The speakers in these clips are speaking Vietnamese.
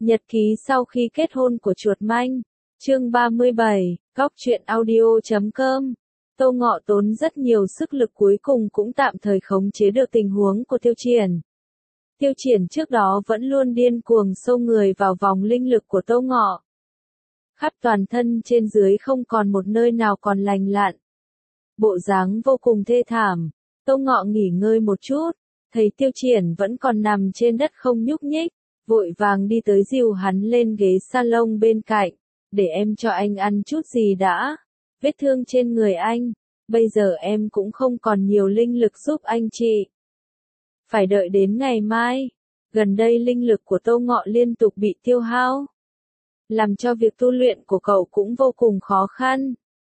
Nhật ký sau khi kết hôn của chuột manh. Chương 37, Góc truyện audio.com. Tô Ngọ tốn rất nhiều sức lực cuối cùng cũng tạm thời khống chế được tình huống của Tiêu Triển. Tiêu Triển trước đó vẫn luôn điên cuồng xâu người vào vòng linh lực của Tô Ngọ. Khắp toàn thân trên dưới không còn một nơi nào còn lành lặn. Bộ dáng vô cùng thê thảm. Tô Ngọ nghỉ ngơi một chút, thấy Tiêu Triển vẫn còn nằm trên đất không nhúc nhích, vội vàng đi tới dìu hắn lên ghế salon bên cạnh, để em cho anh ăn chút gì đã. Vết thương trên người anh, bây giờ em cũng không còn nhiều linh lực giúp anh trị. Phải đợi đến ngày mai, gần đây linh lực của Tô Ngọ liên tục bị tiêu hao, làm cho việc tu luyện của cậu cũng vô cùng khó khăn.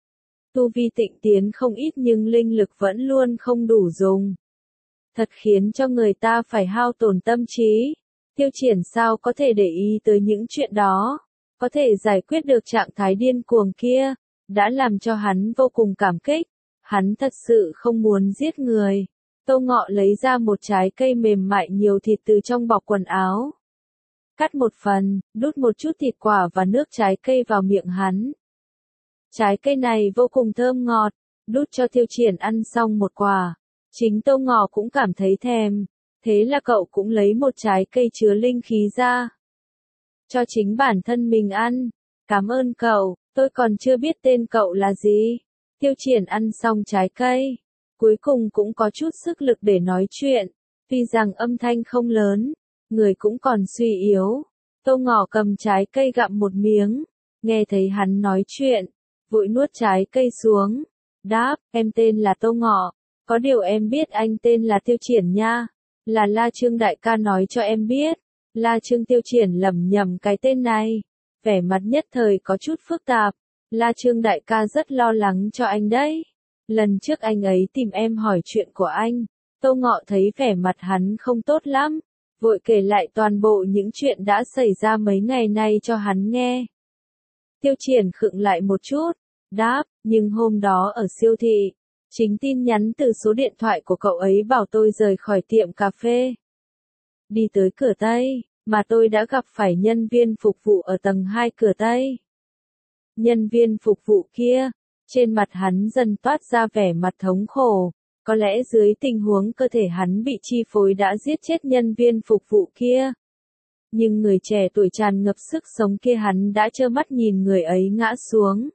Tu vi tịnh tiến không ít nhưng linh lực vẫn luôn không đủ dùng. Thật khiến cho người ta phải hao tổn tâm trí. Tiêu Triển sao có thể để ý tới những chuyện đó, có thể giải quyết được trạng thái điên cuồng kia, đã làm cho hắn vô cùng cảm kích. Hắn thật sự không muốn giết người. Tô Ngọ lấy ra một trái cây mềm mại nhiều thịt từ trong bọc quần áo. Cắt một phần, đút một chút thịt quả và nước trái cây vào miệng hắn. Trái cây này vô cùng thơm ngọt, đút cho Tiêu Triển ăn xong một quả. Chính Tô Ngọ cũng cảm thấy thèm, thế là cậu cũng lấy một trái cây chứa linh khí ra. Cho chính bản thân mình ăn. Cảm ơn cậu, tôi còn chưa biết tên cậu là gì. Tiêu Triển ăn xong trái cây, cuối cùng cũng có chút sức lực để nói chuyện, tuy rằng âm thanh không lớn, người cũng còn suy yếu. Tô Ngọ cầm trái cây gặm một miếng, nghe thấy hắn nói chuyện, vội nuốt trái cây xuống. Đáp, em tên là Tô Ngọ, có điều em biết anh tên là Tiêu Triển nha, là La Trương đại ca nói cho em biết. La Trương. Tiêu Triển lẩm nhẩm cái tên này, vẻ mặt nhất thời có chút phức tạp. La Trương đại ca rất lo lắng cho anh đấy. Lần trước anh ấy tìm em hỏi chuyện của anh, Tô Ngọ thấy vẻ mặt hắn không tốt lắm, vội kể lại toàn bộ những chuyện đã xảy ra mấy ngày nay cho hắn nghe. Tiêu Triển khựng lại một chút, đáp, nhưng hôm đó ở siêu thị, chính tin nhắn từ số điện thoại của cậu ấy bảo tôi rời khỏi tiệm cà phê. Đi tới cửa Tây, mà tôi đã gặp phải nhân viên phục vụ ở tầng 2 cửa Tây. Nhân viên phục vụ kia, trên mặt hắn dần toát ra vẻ mặt thống khổ, có lẽ dưới tình huống cơ thể hắn bị chi phối đã giết chết nhân viên phục vụ kia. Nhưng người trẻ tuổi tràn ngập sức sống kia hắn đã trơ mắt nhìn người ấy ngã xuống.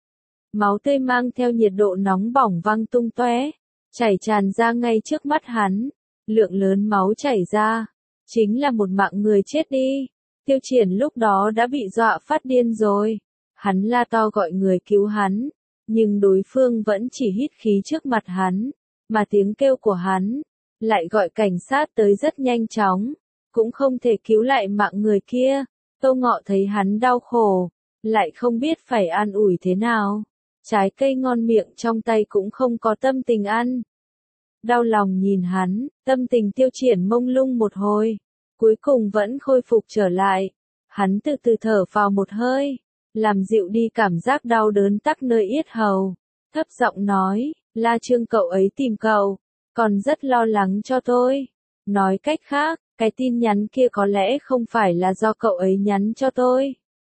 Máu tươi mang theo nhiệt độ nóng bỏng văng tung tóe, chảy tràn ra ngay trước mắt hắn. Lượng lớn máu chảy ra, chính là một mạng người chết đi. Tiêu Triển lúc đó đã bị dọa phát điên rồi. Hắn la to gọi người cứu hắn, nhưng đối phương vẫn chỉ hít khí trước mặt hắn, mà tiếng kêu của hắn lại gọi cảnh sát tới rất nhanh chóng, cũng không thể cứu lại mạng người kia. Tô Ngọ thấy hắn đau khổ, lại không biết phải an ủi thế nào. Trái cây ngon miệng trong tay cũng không có tâm tình ăn. Đau lòng nhìn hắn, tâm tình Tiêu Triển mông lung một hồi, cuối cùng vẫn khôi phục trở lại. Hắn từ từ thở vào một hơi, làm dịu đi cảm giác đau đớn tắc nơi yết hầu, thấp giọng nói, La Trương cậu ấy tìm cậu, còn rất lo lắng cho tôi. Nói cách khác, cái tin nhắn kia có lẽ không phải là do cậu ấy nhắn cho tôi.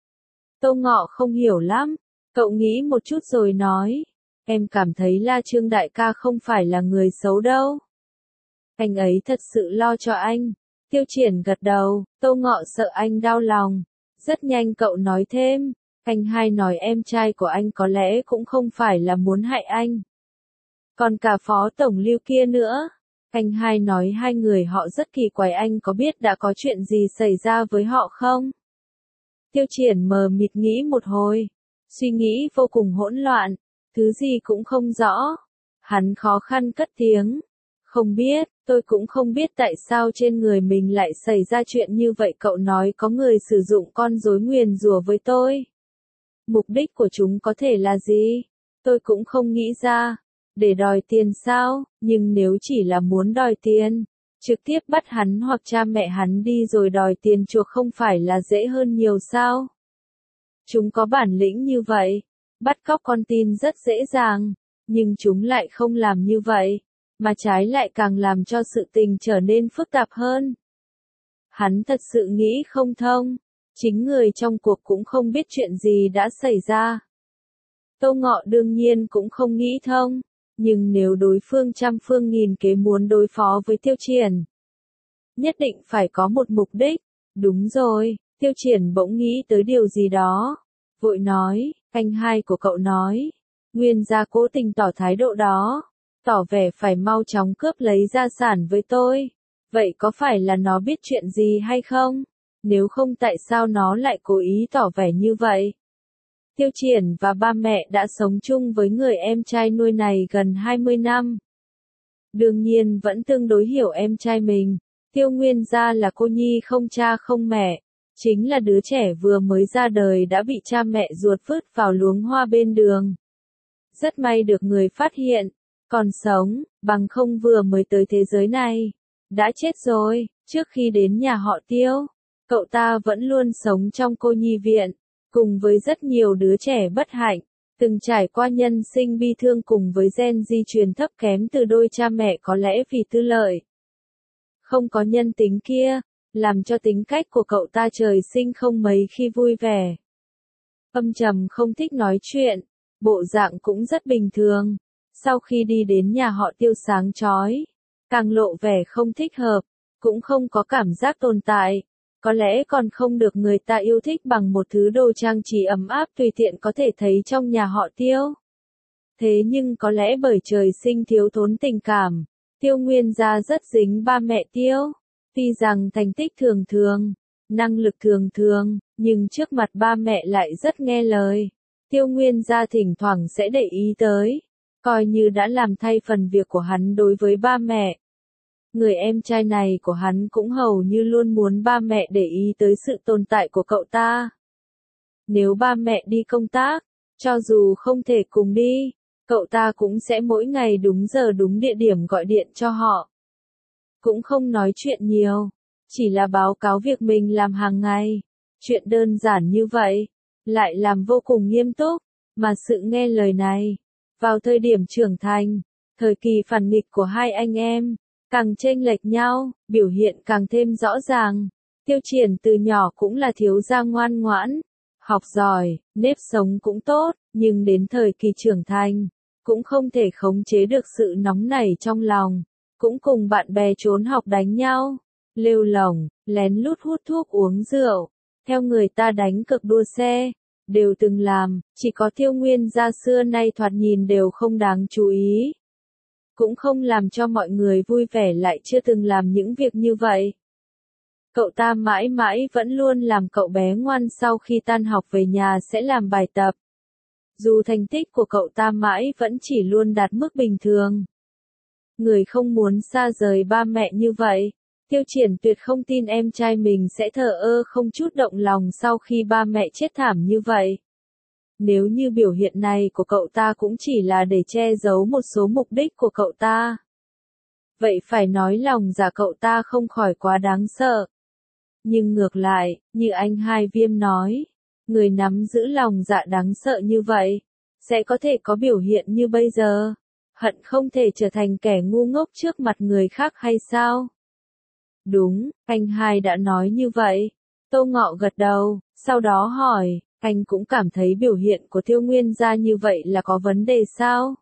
Tô Ngọ không hiểu lắm, cậu nghĩ một chút rồi nói, em cảm thấy La Trương đại ca không phải là người xấu đâu. Anh ấy thật sự lo cho anh. Tiêu Triển gật đầu. Tô Ngọ sợ anh đau lòng. Rất nhanh cậu nói thêm, anh hai nói em trai của anh có lẽ cũng không phải là muốn hại anh. Còn cả phó tổng Lưu kia nữa. Anh hai nói hai người họ rất kỳ quái, anh có biết đã có chuyện gì xảy ra với họ không? Tiêu Triển mờ mịt nghĩ một hồi, suy nghĩ vô cùng hỗn loạn, thứ gì cũng không rõ. Hắn khó khăn cất tiếng, không biết, tôi cũng không biết tại sao trên người mình lại xảy ra chuyện như vậy. Cậu nói có người sử dụng con rối nguyền rủa với tôi. Mục đích của chúng có thể là gì? Tôi cũng không nghĩ ra. Để đòi tiền sao? Nhưng nếu chỉ là muốn đòi tiền, trực tiếp bắt hắn hoặc cha mẹ hắn đi rồi đòi tiền chuộc không phải là dễ hơn nhiều sao? Chúng có bản lĩnh như vậy, bắt cóc con tin rất dễ dàng, nhưng chúng lại không làm như vậy, mà trái lại càng làm cho sự tình trở nên phức tạp hơn. Hắn thật sự nghĩ không thông. Chính người trong cuộc cũng không biết chuyện gì đã xảy ra. Tô Ngọ đương nhiên cũng không nghĩ thông, nhưng nếu đối phương trăm phương nghìn kế muốn đối phó với Tiêu Triển, nhất định phải có một mục đích. Đúng rồi, Tiêu Triển bỗng nghĩ tới điều gì đó, vội nói, anh hai của cậu nói, Nguyên gia cố tình tỏ thái độ đó, tỏ vẻ phải mau chóng cướp lấy gia sản với tôi. Vậy có phải là nó biết chuyện gì hay không? Nếu không tại sao nó lại cố ý tỏ vẻ như vậy? Tiêu Triển và ba mẹ đã sống chung với người em trai nuôi này gần 20 năm. Đương nhiên vẫn tương đối hiểu em trai mình. Tiêu Nguyên gia là cô nhi không cha không mẹ. Chính là đứa trẻ vừa mới ra đời đã bị cha mẹ ruột vứt vào luống hoa bên đường. Rất may được người phát hiện, còn sống, bằng không vừa mới tới thế giới này. Đã chết rồi, trước khi đến nhà họ Tiêu, cậu ta vẫn luôn sống trong cô nhi viện, cùng với rất nhiều đứa trẻ bất hạnh, từng trải qua nhân sinh bi thương cùng với gen di truyền thấp kém từ đôi cha mẹ có lẽ vì tư lợi. Không có nhân tính kia, làm cho tính cách của cậu ta trời sinh không mấy khi vui vẻ. Âm trầm không thích nói chuyện, bộ dạng cũng rất bình thường. Sau khi đi đến nhà họ Tiêu sáng chói, càng lộ vẻ không thích hợp, cũng không có cảm giác tồn tại. Có lẽ còn không được người ta yêu thích bằng một thứ đồ trang trí ấm áp tùy tiện có thể thấy trong nhà họ Tiêu. Thế nhưng có lẽ bởi trời sinh thiếu thốn tình cảm, Tiêu Nguyên gia rất dính ba mẹ Tiêu. Tuy rằng thành tích thường thường, năng lực thường thường, nhưng trước mặt ba mẹ lại rất nghe lời. Tiêu Nguyên gia thỉnh thoảng sẽ để ý tới, coi như đã làm thay phần việc của hắn đối với ba mẹ. Người em trai này của hắn cũng hầu như luôn muốn ba mẹ để ý tới sự tồn tại của cậu ta. Nếu ba mẹ đi công tác, cho dù không thể cùng đi, cậu ta cũng sẽ mỗi ngày đúng giờ đúng địa điểm gọi điện cho họ. Cũng không nói chuyện nhiều, chỉ là báo cáo việc mình làm hàng ngày. Chuyện đơn giản như vậy, lại làm vô cùng nghiêm túc, mà sự nghe lời này, vào thời điểm trưởng thành, thời kỳ phản nghịch của hai anh em, càng chênh lệch nhau, biểu hiện càng thêm rõ ràng. Tiêu Triển từ nhỏ cũng là thiếu gia ngoan ngoãn, học giỏi, nếp sống cũng tốt, nhưng đến thời kỳ trưởng thành, cũng không thể khống chế được sự nóng nảy trong lòng, cũng cùng bạn bè trốn học đánh nhau, lêu lổng, lén lút hút thuốc uống rượu, theo người ta đánh cược đua xe, đều từng làm, chỉ có Tiêu Nguyên gia xưa nay thoạt nhìn đều không đáng chú ý. Cũng không làm cho mọi người vui vẻ lại chưa từng làm những việc như vậy. Cậu ta mãi mãi vẫn luôn làm cậu bé ngoan sau khi tan học về nhà sẽ làm bài tập. Dù thành tích của cậu ta mãi vẫn chỉ luôn đạt mức bình thường. Người không muốn xa rời ba mẹ như vậy. Tiêu Triển tuyệt không tin em trai mình sẽ thờ ơ không chút động lòng sau khi ba mẹ chết thảm như vậy. Nếu như biểu hiện này của cậu ta cũng chỉ là để che giấu một số mục đích của cậu ta, vậy phải nói lòng dạ cậu ta không khỏi quá đáng sợ. Nhưng ngược lại, như anh Hai Viêm nói, người nắm giữ lòng dạ đáng sợ như vậy, sẽ có thể có biểu hiện như bây giờ, hận không thể trở thành kẻ ngu ngốc trước mặt người khác hay sao? Đúng, anh Hai đã nói như vậy. Tô Ngọ gật đầu, sau đó hỏi, anh cũng cảm thấy biểu hiện của Tiêu Nguyên gia như vậy là có vấn đề sao?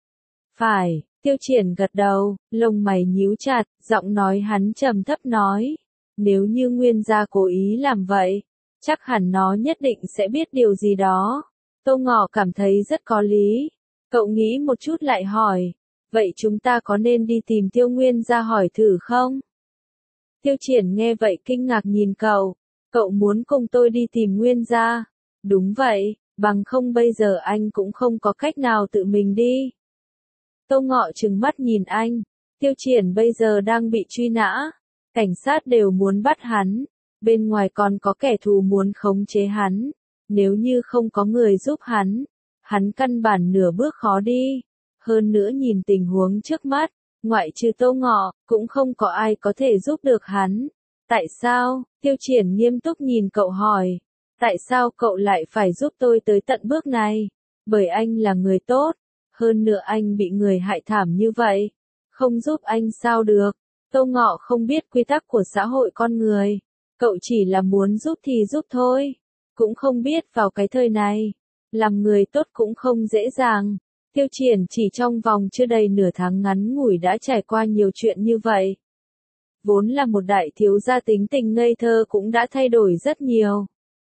Phải, Tiêu Triển gật đầu, lông mày nhíu chặt, giọng nói hắn trầm thấp nói, nếu như Nguyên gia cố ý làm vậy, chắc hẳn nó nhất định sẽ biết điều gì đó. Tô Ngọ cảm thấy rất có lý. Cậu nghĩ một chút lại hỏi, vậy chúng ta có nên đi tìm Tiêu Nguyên gia hỏi thử không? Tiêu Triển nghe vậy kinh ngạc nhìn cậu muốn cùng tôi đi tìm Nguyên gia? Đúng vậy, bằng không bây giờ anh cũng không có cách nào tự mình đi. Tô Ngọ trừng mắt nhìn anh, Tiêu Triển bây giờ đang bị truy nã, cảnh sát đều muốn bắt hắn, bên ngoài còn có kẻ thù muốn khống chế hắn, nếu như không có người giúp hắn căn bản nửa bước khó đi, hơn nữa nhìn tình huống trước mắt, ngoại trừ Tô Ngọ, cũng không có ai có thể giúp được hắn. Tại sao? Tiêu Triển nghiêm túc nhìn cậu hỏi. Tại sao cậu lại phải giúp tôi tới tận bước này? Bởi anh là người tốt, hơn nữa anh bị người hại thảm như vậy. Không giúp anh sao được? Tô Ngọ không biết quy tắc của xã hội con người. Cậu chỉ là muốn giúp thì giúp thôi. Cũng không biết vào cái thời này, làm người tốt cũng không dễ dàng. Tiêu Triển chỉ trong vòng chưa đầy nửa tháng ngắn ngủi đã trải qua nhiều chuyện như vậy. Vốn là một đại thiếu gia tính tình ngây thơ cũng đã thay đổi rất nhiều.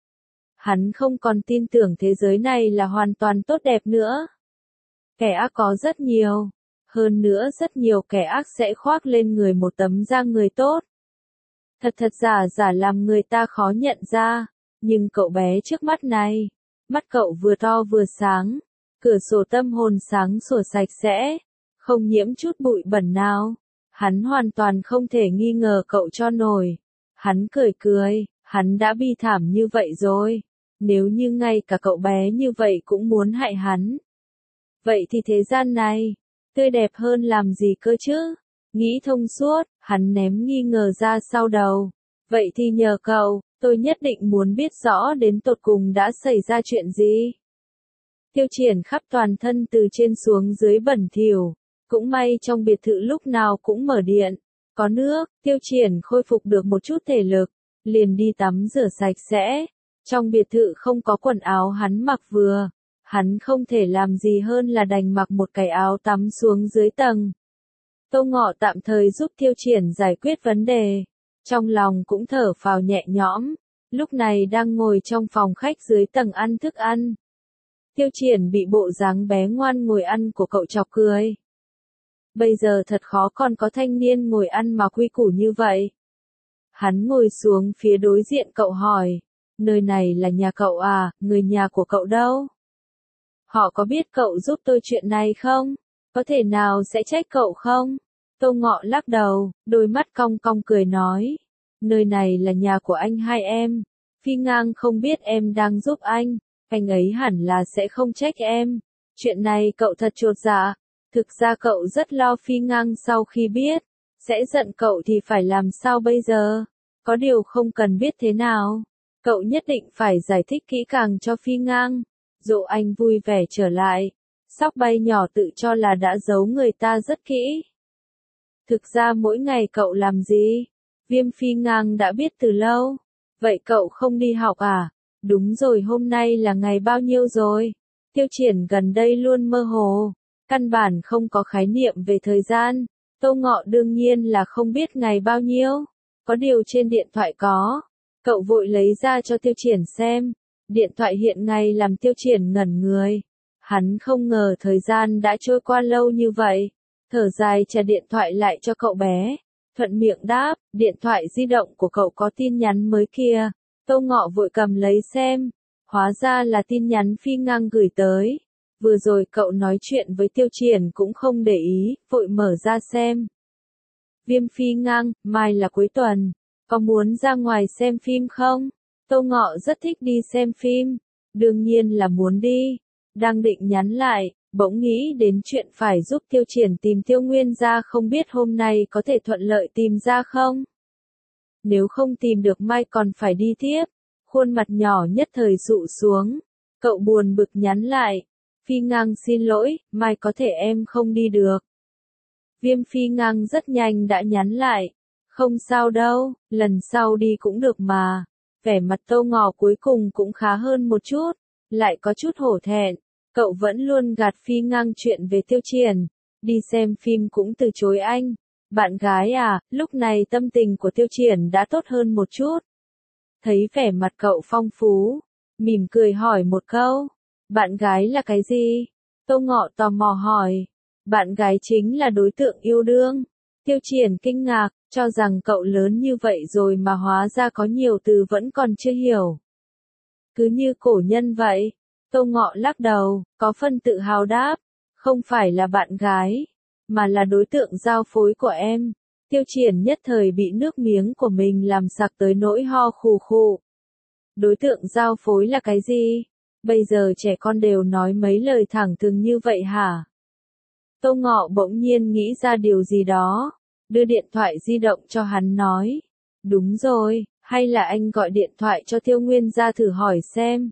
Hắn không còn tin tưởng thế giới này là hoàn toàn tốt đẹp nữa. Kẻ ác có rất nhiều. Hơn nữa rất nhiều kẻ ác sẽ khoác lên người một tấm da người tốt. Thật thật giả giả làm người ta khó nhận ra. Nhưng cậu bé trước mắt này, mắt cậu vừa to vừa sáng, cửa sổ tâm hồn sáng sủa sạch sẽ, không nhiễm chút bụi bẩn nào. Hắn hoàn toàn không thể nghi ngờ cậu cho nổi. Hắn cười cười, hắn đã bi thảm như vậy rồi. Nếu như ngay cả cậu bé như vậy cũng muốn hại hắn. Vậy thì thế gian này, tươi đẹp hơn làm gì cơ chứ? Nghĩ thông suốt, hắn ném nghi ngờ ra sau đầu. Vậy thì nhờ cậu, tôi nhất định muốn biết rõ đến tột cùng đã xảy ra chuyện gì. Tiêu Triển khắp toàn thân từ trên xuống dưới bẩn thỉu. Cũng may trong biệt thự lúc nào cũng mở điện, có nước, Tiêu Triển khôi phục được một chút thể lực, liền đi tắm rửa sạch sẽ. Trong biệt thự không có quần áo hắn mặc vừa, hắn không thể làm gì hơn là đành mặc một cái áo tắm xuống dưới tầng. Tô Ngọ tạm thời giúp Tiêu Triển giải quyết vấn đề, trong lòng cũng thở phào nhẹ nhõm, lúc này đang ngồi trong phòng khách dưới tầng ăn thức ăn. Tiêu Triển bị bộ dáng bé ngoan ngồi ăn của cậu chọc cười. Bây giờ thật khó còn có thanh niên ngồi ăn mà quy củ như vậy. Hắn ngồi xuống phía đối diện cậu hỏi, nơi này là nhà cậu à, người nhà của cậu đâu? Họ có biết cậu giúp tôi chuyện này không? Có thể nào sẽ trách cậu không? Tô Ngọ lắc đầu, đôi mắt cong cong cười nói, nơi này là nhà của anh hai em. Phi Ngang không biết em đang giúp anh ấy hẳn là sẽ không trách em. Chuyện này cậu thật chột dạ. Thực ra cậu rất lo Phi Ngang sau khi biết, sẽ giận cậu thì phải làm sao bây giờ? Có điều không cần biết thế nào. Cậu nhất định phải giải thích kỹ càng cho Phi Ngang. Dỗ anh vui vẻ trở lại. Sóc bay nhỏ tự cho là đã giấu người ta rất kỹ. Thực ra mỗi ngày cậu làm gì? Viêm Phi Ngang đã biết từ lâu. Vậy cậu không đi học à? Đúng rồi, hôm nay là ngày bao nhiêu rồi? Tiêu Triển gần đây luôn mơ hồ. Căn bản không có khái niệm về thời gian. Tô Ngọ đương nhiên là không biết ngày bao nhiêu. Có điều trên điện thoại có. Cậu vội lấy ra cho Tiêu Triển xem. Điện thoại hiện ngày làm Tiêu Triển ngẩn người. Hắn không ngờ thời gian đã trôi qua lâu như vậy. Thở dài trả điện thoại lại cho cậu bé. Thuận miệng đáp, điện thoại di động của cậu có tin nhắn mới kia. Tô Ngọ vội cầm lấy xem. Hóa ra là tin nhắn Phi Ngang gửi tới. Vừa rồi cậu nói chuyện với Tiêu Triển cũng không để ý, vội mở ra xem. Viêm Phi Ngang, mai là cuối tuần. Có muốn ra ngoài xem phim không? Tô Ngọ rất thích đi xem phim. Đương nhiên là muốn đi. Đang định nhắn lại, bỗng nghĩ đến chuyện phải giúp Tiêu Triển tìm Tiêu Nguyên ra, không biết hôm nay có thể thuận lợi tìm ra không? Nếu không tìm được mai còn phải đi tiếp. Khuôn mặt nhỏ nhất thời dụ xuống. Cậu buồn bực nhắn lại. Phi Ngang xin lỗi, mai có thể em không đi được. Viêm Phi Ngang rất nhanh đã nhắn lại. Không sao đâu, lần sau đi cũng được mà. Vẻ mặt Tô Ngọ cuối cùng cũng khá hơn một chút. Lại có chút hổ thẹn. Cậu vẫn luôn gạt Phi Ngang chuyện về Tiêu Triển. Đi xem phim cũng từ chối anh. Bạn gái à, lúc này tâm tình của Tiêu Triển đã tốt hơn một chút. Thấy vẻ mặt cậu phong phú. Mỉm cười hỏi một câu. Bạn gái là cái gì? Tô Ngọ tò mò hỏi. Bạn gái chính là đối tượng yêu đương. Tiêu Triển kinh ngạc, cho rằng cậu lớn như vậy rồi mà hóa ra có nhiều từ vẫn còn chưa hiểu. Cứ như cổ nhân vậy. Tô Ngọ lắc đầu, có phần tự hào đáp. Không phải là bạn gái, mà là đối tượng giao phối của em. Tiêu Triển nhất thời bị nước miếng của mình làm sặc tới nỗi ho khù khù. Đối tượng giao phối là cái gì? Bây giờ trẻ con đều nói mấy lời thẳng thừng như vậy hả? Tô Ngọ bỗng nhiên nghĩ ra điều gì đó. Đưa điện thoại di động cho hắn nói. Đúng rồi, hay là anh gọi điện thoại cho Tiêu Nguyên ra thử hỏi xem.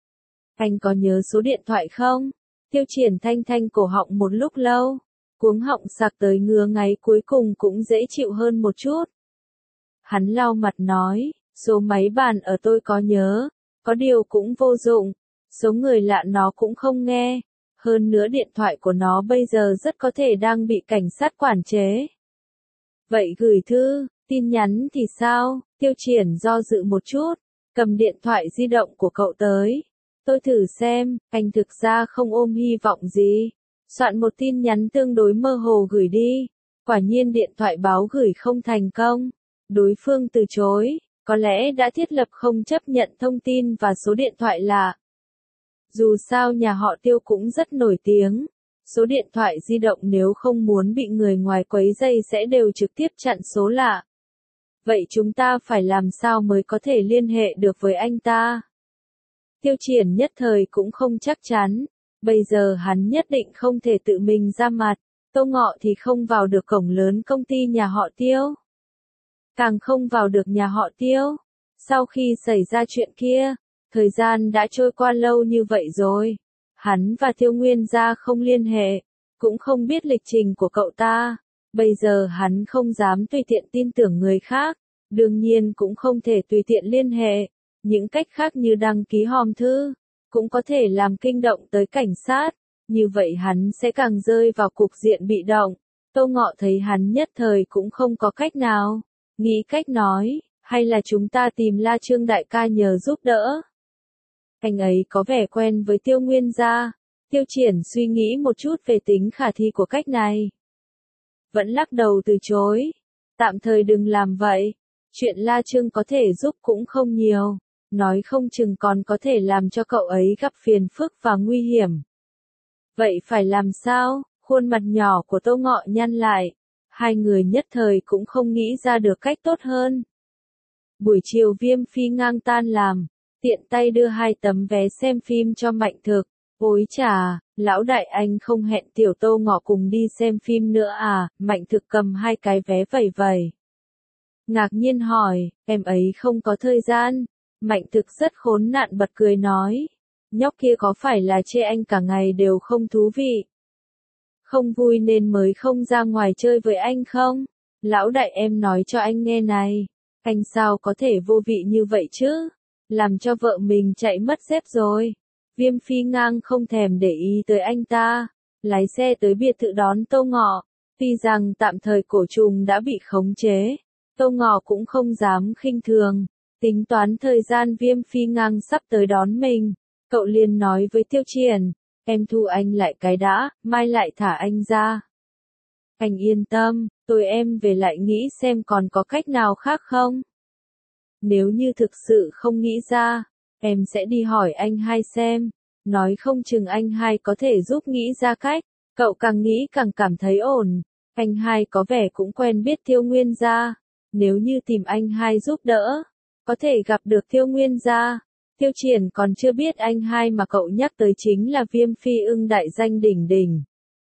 Anh có nhớ số điện thoại không? Tiêu Triển thanh thanh cổ họng một lúc lâu. Cuống họng sặc tới ngứa ngáy cuối cùng cũng dễ chịu hơn một chút. Hắn lau mặt nói, Số máy bàn ở tôi có nhớ, có điều cũng vô dụng, số người lạ nó cũng không nghe, hơn nữa điện thoại của nó bây giờ rất có thể đang bị cảnh sát quản chế. Vậy gửi thư, tin nhắn thì sao? Tiêu Triển do dự một chút, cầm điện thoại di động của cậu tới. Tôi thử xem, anh thực ra không ôm hy vọng gì. Soạn một tin nhắn tương đối mơ hồ gửi đi. Quả nhiên điện thoại báo gửi không thành công. Đối phương từ chối, có lẽ đã thiết lập không chấp nhận thông tin và số điện thoại lạ. Dù sao nhà họ Tiêu cũng rất nổi tiếng. Số điện thoại di động nếu không muốn bị người ngoài quấy rầy sẽ đều trực tiếp chặn số lạ. Vậy chúng ta phải làm sao mới có thể liên hệ được với anh ta? Tiêu Triển nhất thời cũng không chắc chắn. Bây giờ hắn nhất định không thể tự mình ra mặt. Tô Ngọ thì không vào được cổng lớn công ty nhà họ Tiêu. Càng không vào được nhà họ Tiêu. Sau khi xảy ra chuyện kia, thời gian đã trôi qua lâu như vậy rồi. Hắn và Tiêu Nguyên gia không liên hệ, cũng không biết lịch trình của cậu ta. Bây giờ hắn không dám tùy tiện tin tưởng người khác, đương nhiên cũng không thể tùy tiện liên hệ. Những cách khác như đăng ký hòm thư, cũng có thể làm kinh động tới cảnh sát. Như vậy hắn sẽ càng rơi vào cục diện bị động. Tô Ngọ thấy hắn nhất thời cũng không có cách nào. Nghĩ cách nói, hay là chúng ta tìm La Trương đại ca nhờ giúp đỡ. Anh ấy có vẻ quen với Tiêu Nguyên gia. Tiêu Triển suy nghĩ một chút về tính khả thi của cách này. Vẫn lắc đầu từ chối. Tạm thời đừng làm vậy. Chuyện La Trương có thể giúp cũng không nhiều. Nói không chừng còn có thể làm cho cậu ấy gặp phiền phức và nguy hiểm. Vậy phải làm sao? Khuôn mặt nhỏ của Tô Ngọ nhăn lại. Hai người nhất thời cũng không nghĩ ra được cách tốt hơn. Buổi chiều Viêm Phi ngang tan làm, tiện tay đưa 2 tấm vé xem phim cho Mạnh Thực. Ôi chà, lão đại anh không hẹn tiểu Tô Ngọ cùng đi xem phim nữa à? Mạnh Thực cầm 2 cái vé vẩy vẩy. Ngạc nhiên hỏi, em ấy không có thời gian. Mạnh Thực rất khốn nạn bật cười nói. Nhóc kia có phải là chê anh cả ngày đều không thú vị? Không vui nên mới không ra ngoài chơi với anh không? Lão đại em nói cho anh nghe này. Anh sao có thể vô vị như vậy chứ? Làm cho vợ mình chạy mất dép rồi. Viêm Phi ngang không thèm để ý tới anh ta. Lái xe tới biệt thự đón Tô Ngọ. Tuy rằng tạm thời cổ trùng đã bị khống chế. Tô Ngọ cũng không dám khinh thường. Tính toán thời gian Viêm Phi ngang sắp tới đón mình. Cậu liền nói với Tiêu Triển. Em thu anh lại cái đã, mai lại thả anh ra. Anh yên tâm, tôi em về lại nghĩ xem còn có cách nào khác không. Nếu như thực sự không nghĩ ra, em sẽ đi hỏi anh hai xem. Nói không chừng anh hai có thể giúp nghĩ ra cách. Cậu càng nghĩ càng cảm thấy ổn. Anh hai có vẻ cũng quen biết Tiêu Nguyên gia. Nếu như tìm anh hai giúp đỡ, có thể gặp được Tiêu Nguyên gia. Tiêu Triển còn chưa biết anh hai mà cậu nhắc tới chính là Viêm Phi ưng đại danh đỉnh đỉnh.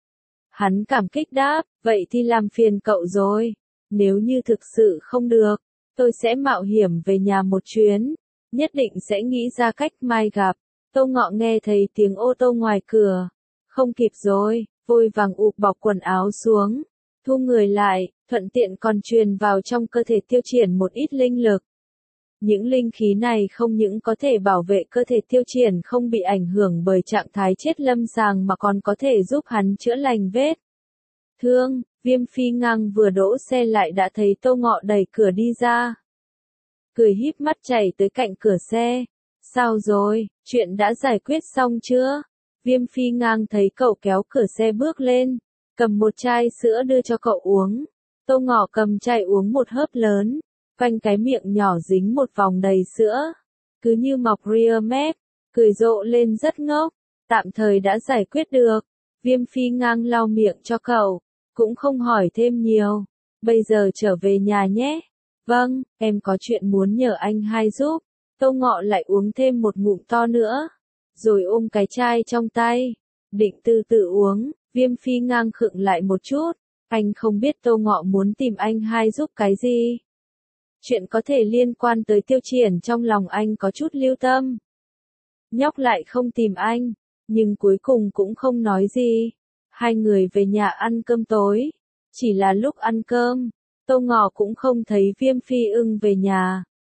Hắn cảm kích đáp, vậy thì làm phiền cậu rồi. Nếu như thực sự không được, tôi sẽ mạo hiểm về nhà một chuyến. Nhất định sẽ nghĩ ra cách mai gặp. Tô Ngọ nghe thấy tiếng ô tô ngoài cửa. Không kịp rồi, vội vàng ụp bọc quần áo xuống. Thu người lại, thuận tiện còn truyền vào trong cơ thể Tiêu Triển một ít linh lực. Những linh khí này không những có thể bảo vệ cơ thể Tiêu Triển không bị ảnh hưởng bởi trạng thái chết lâm sàng mà còn có thể giúp hắn chữa lành vết thương. Viêm Phi ngang vừa đỗ xe lại đã thấy Tô Ngọ đẩy cửa đi ra. Cười híp mắt chạy tới cạnh cửa xe. Sao rồi, chuyện đã giải quyết xong chưa? Viêm Phi ngang thấy cậu kéo cửa xe bước lên, cầm một chai sữa đưa cho cậu uống. Tô Ngọ cầm chai uống một hớp lớn. Quanh cái miệng nhỏ dính một vòng đầy sữa, cứ như mọc ria mép, cười rộ lên rất ngốc, tạm thời đã giải quyết được. Viêm Phi ngang lau miệng cho cậu, cũng không hỏi thêm nhiều, bây giờ trở về nhà nhé. Vâng, em có chuyện muốn nhờ anh hai giúp. Tô Ngọ lại uống thêm một ngụm to nữa, rồi ôm cái chai trong tay, định từ từ uống. Viêm Phi ngang khựng lại một chút, anh không biết Tô Ngọ muốn tìm anh hai giúp cái gì. Chuyện có thể liên quan tới Tiêu Triển trong lòng anh có chút lưu tâm. Nhóc lại không tìm anh, nhưng cuối cùng cũng không nói gì. Hai người về nhà ăn cơm tối. Chỉ là lúc ăn cơm, Tô Ngọ cũng không thấy Viêm Phi ưng về nhà.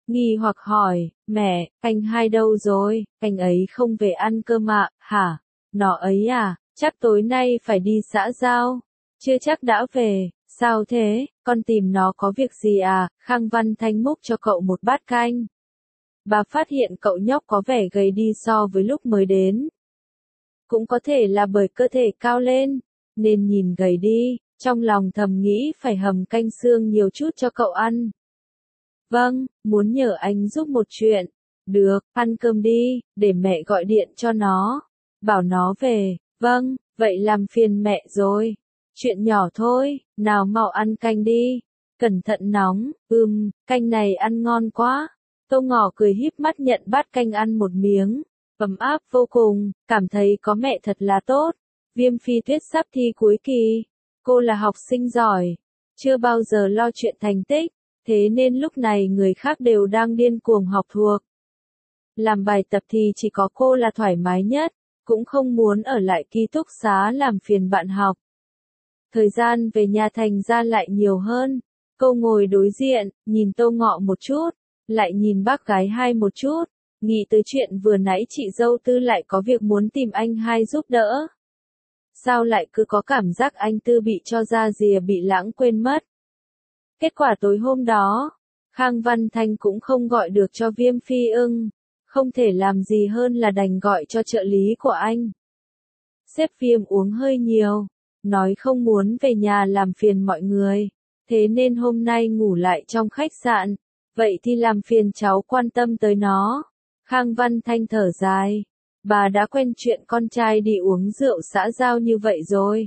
nghi hoặc hỏi, mẹ, anh hai đâu rồi, anh ấy không về ăn cơm ạ, hả? Nó ấy à, chắc tối nay phải đi xã giao, chưa chắc đã về, sao thế, con tìm nó có việc gì à? Khang Văn Thanh múc cho cậu một bát canh. Bà phát hiện cậu nhóc có vẻ gầy đi so với lúc mới đến. Cũng có thể là bởi cơ thể cao lên, nên nhìn gầy đi, trong lòng thầm nghĩ phải hầm canh xương nhiều chút cho cậu ăn. Vâng, muốn nhờ anh giúp một chuyện. Được, ăn cơm đi, để mẹ gọi điện cho nó. Bảo nó về, vâng, vậy làm phiền mẹ rồi. Chuyện nhỏ thôi, nào mau ăn canh đi. Cẩn thận nóng, canh này ăn ngon quá. Tô Ngọ cười híp mắt nhận bát canh ăn một miếng. Ấm áp vô cùng, cảm thấy có mẹ thật là tốt. Viêm Phi Tuyết sắp thi cuối kỳ. Cô là học sinh giỏi, chưa bao giờ lo chuyện thành tích, thế nên lúc này người khác đều đang điên cuồng học thuộc. Làm bài tập thì chỉ có cô là thoải mái nhất, cũng không muốn ở lại ký túc xá làm phiền bạn học. Thời gian về nhà thành ra lại nhiều hơn. Cô ngồi đối diện, nhìn Tô Ngọ một chút, lại nhìn bác gái hai một chút, nghĩ tới chuyện vừa nãy chị dâu Tư lại có việc muốn tìm anh hai giúp đỡ. Sao lại cứ có cảm giác anh Tư bị cho ra rìa bị lãng quên mất. Kết quả tối hôm đó, Khang Văn Thanh cũng không gọi được cho Viêm Phi Ưng, không thể làm gì hơn là đành gọi cho trợ lý của anh. Sếp Viêm uống hơi nhiều, nói không muốn về nhà làm phiền mọi người, thế nên hôm nay ngủ lại trong khách sạn, vậy thì làm phiền cháu quan tâm tới nó. Khang Văn Thanh thở dài, bà đã quen chuyện con trai đi uống rượu xã giao như vậy rồi.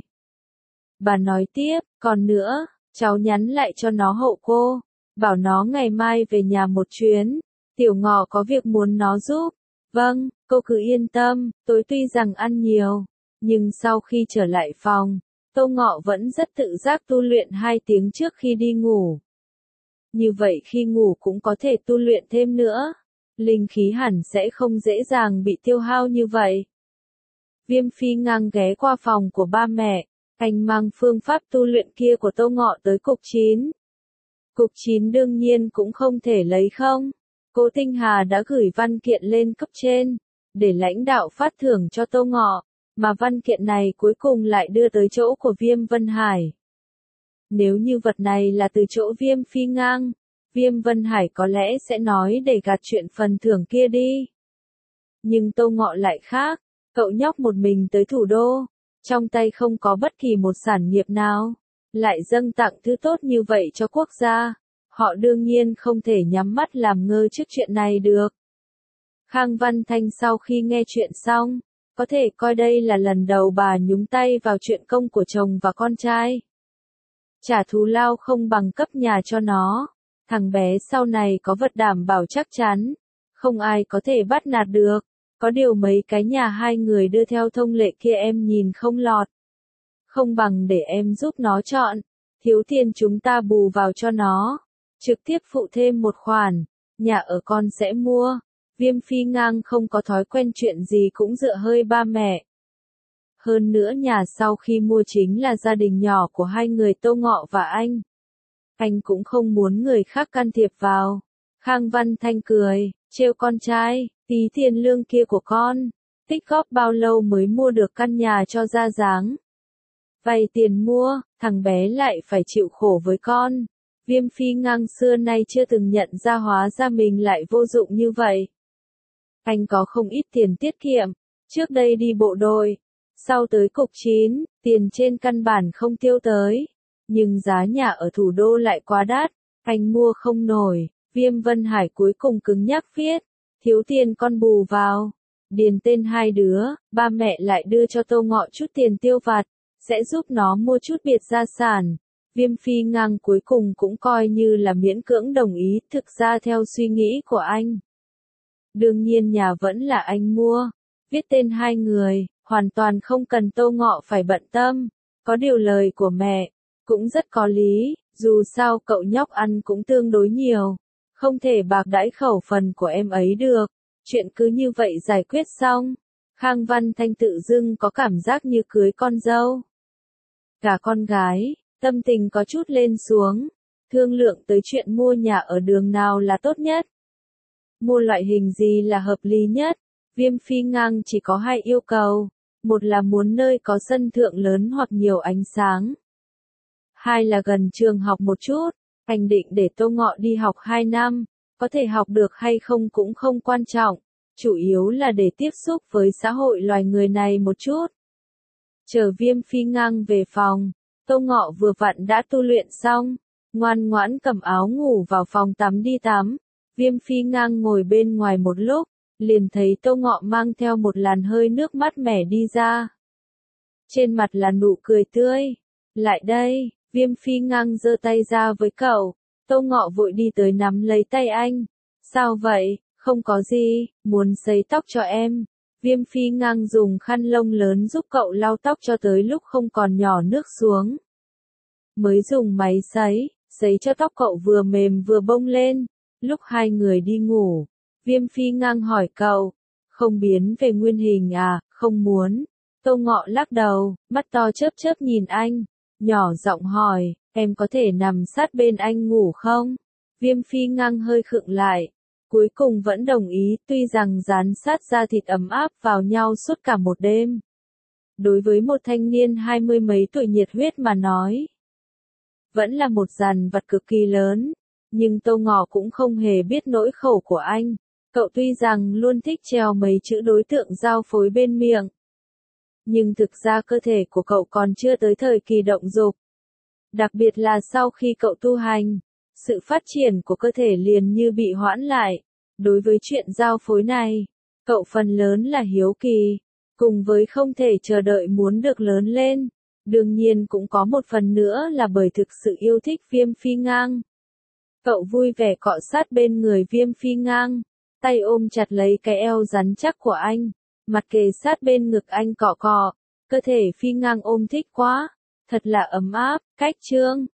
Bà nói tiếp, còn nữa, cháu nhắn lại cho nó hậu cô, bảo nó ngày mai về nhà một chuyến, Tiểu Ngọ có việc muốn nó giúp. Vâng, cô cứ yên tâm, tối tuy rằng ăn nhiều, nhưng sau khi trở lại phòng, Tô Ngọ vẫn rất tự giác tu luyện 2 tiếng trước khi đi ngủ. Như vậy khi ngủ cũng có thể tu luyện thêm nữa, linh khí hẳn sẽ không dễ dàng bị tiêu hao như vậy. Viêm Phi ngang ghé qua phòng của ba mẹ, anh mang phương pháp tu luyện kia của Tô Ngọ tới cục 9. Cục 9 đương nhiên cũng không thể lấy không. Cố Tinh Hà đã gửi văn kiện lên cấp trên, để lãnh đạo phát thưởng cho Tô Ngọ, mà văn kiện này cuối cùng lại đưa tới chỗ của Viêm Vân Hải. Nếu như vật này là từ chỗ Viêm Phi ngang, Viêm Vân Hải có lẽ sẽ nói để gạt chuyện phần thưởng kia đi. Nhưng Tô Ngọ lại khác, cậu nhóc một mình tới thủ đô, trong tay không có bất kỳ một sản nghiệp nào, lại dâng tặng thứ tốt như vậy cho quốc gia, họ đương nhiên không thể nhắm mắt làm ngơ trước chuyện này được. Khang Văn Thanh sau khi nghe chuyện xong, có thể coi đây là lần đầu bà nhúng tay vào chuyện công của chồng và con trai. Trả thù lao không bằng cấp nhà cho nó, thằng bé sau này có vật đảm bảo chắc chắn, không ai có thể bắt nạt được. Có điều mấy cái nhà hai người đưa theo thông lệ kia em nhìn không lọt. Không bằng để em giúp nó chọn, thiếu tiền chúng ta bù vào cho nó, trực tiếp phụ thêm một khoản, nhà ở con sẽ mua. Viêm Phi ngang không có thói quen chuyện gì cũng dựa hơi ba mẹ. Hơn nữa nhà sau khi mua chính là gia đình nhỏ của hai người Tô Ngọ và anh. Anh cũng không muốn người khác can thiệp vào. Khang Văn Thanh cười, trêu con trai, tí tiền lương kia của con, tích góp bao lâu mới mua được căn nhà cho ra dáng. Vay tiền mua, thằng bé lại phải chịu khổ với con. Viêm Phi ngang xưa nay chưa từng nhận ra hóa ra mình lại vô dụng như vậy. Anh có không ít tiền tiết kiệm, trước đây đi bộ đội, sau tới cục 9, tiền trên căn bản không tiêu tới. Nhưng giá nhà ở thủ đô lại quá đắt, anh mua không nổi. Viêm Vân Hải cuối cùng cứng nhắc viết, thiếu tiền con bù vào. Điền tên hai đứa, ba mẹ lại đưa cho Tô Ngọ chút tiền tiêu vặt, sẽ giúp nó mua chút biệt gia sản. Viêm Phi ngang cuối cùng cũng coi như là miễn cưỡng đồng ý, thực ra theo suy nghĩ của anh. Đương nhiên nhà vẫn là anh mua, viết tên hai người, hoàn toàn không cần Tô Ngọ phải bận tâm. Có điều lời của mẹ, cũng rất có lý, dù sao cậu nhóc ăn cũng tương đối nhiều, không thể bạc đãi khẩu phần của em ấy được. Chuyện cứ như vậy giải quyết xong, Khang Văn Thanh tự dưng có cảm giác như cưới con dâu. Cả con gái, tâm tình có chút lên xuống, thương lượng tới chuyện mua nhà ở đường nào là tốt nhất. Mua loại hình gì là hợp lý nhất? Viêm phi ngang chỉ có 2 yêu cầu. Một là muốn nơi có sân thượng lớn hoặc nhiều ánh sáng. 2 là gần trường học một chút. Anh định để Tô Ngọ đi học 2 năm. Có thể học được hay không cũng không quan trọng. Chủ yếu là để tiếp xúc với xã hội loài người này một chút. Chờ Viêm phi ngang về phòng. Tô Ngọ vừa vặn đã tu luyện xong. Ngoan ngoãn cầm áo ngủ vào phòng tắm đi tắm. Viêm phi ngang ngồi bên ngoài một lúc. Liền thấy Tô Ngọ mang theo một làn hơi nước mát mẻ đi ra. Trên mặt là nụ cười tươi. Lại đây, Viêm phi ngang giơ tay ra với cậu. Tô Ngọ vội đi tới nắm lấy tay anh. Sao vậy? Không có gì, muốn sấy tóc cho em. Viêm phi ngang dùng khăn lông lớn giúp cậu lau tóc cho tới lúc không còn nhỏ nước xuống. Mới dùng máy sấy cho tóc cậu vừa mềm vừa bông lên. Lúc hai người đi ngủ, Viêm phi ngang hỏi cậu, không biến về nguyên hình à? Không muốn. Tô Ngọ lắc đầu, mắt to chớp chớp nhìn anh, nhỏ giọng hỏi, em có thể nằm sát bên anh ngủ không? Viêm phi ngang hơi khựng lại, cuối cùng vẫn đồng ý, tuy rằng dán sát da thịt ấm áp vào nhau suốt cả một đêm. Đối với một thanh niên 20 mấy tuổi nhiệt huyết mà nói, vẫn là một dằn vặt cực kỳ lớn, nhưng Tô Ngọ cũng không hề biết nỗi khổ của anh. Cậu tuy rằng luôn thích treo mấy chữ đối tượng giao phối bên miệng, nhưng thực ra cơ thể của cậu còn chưa tới thời kỳ động dục. Đặc biệt là sau khi cậu tu hành, sự phát triển của cơ thể liền như bị hoãn lại. Đối với chuyện giao phối này, cậu phần lớn là hiếu kỳ, cùng với không thể chờ đợi muốn được lớn lên. Đương nhiên cũng có một phần nữa là bởi thực sự yêu thích Viêm phi ngang. Cậu vui vẻ cọ sát bên người Viêm phi ngang, tay ôm chặt lấy cái eo rắn chắc của anh, mặt kề sát bên ngực anh cọ cọ, cơ thể phi ngang ôm thích quá, thật là ấm áp. Cách chương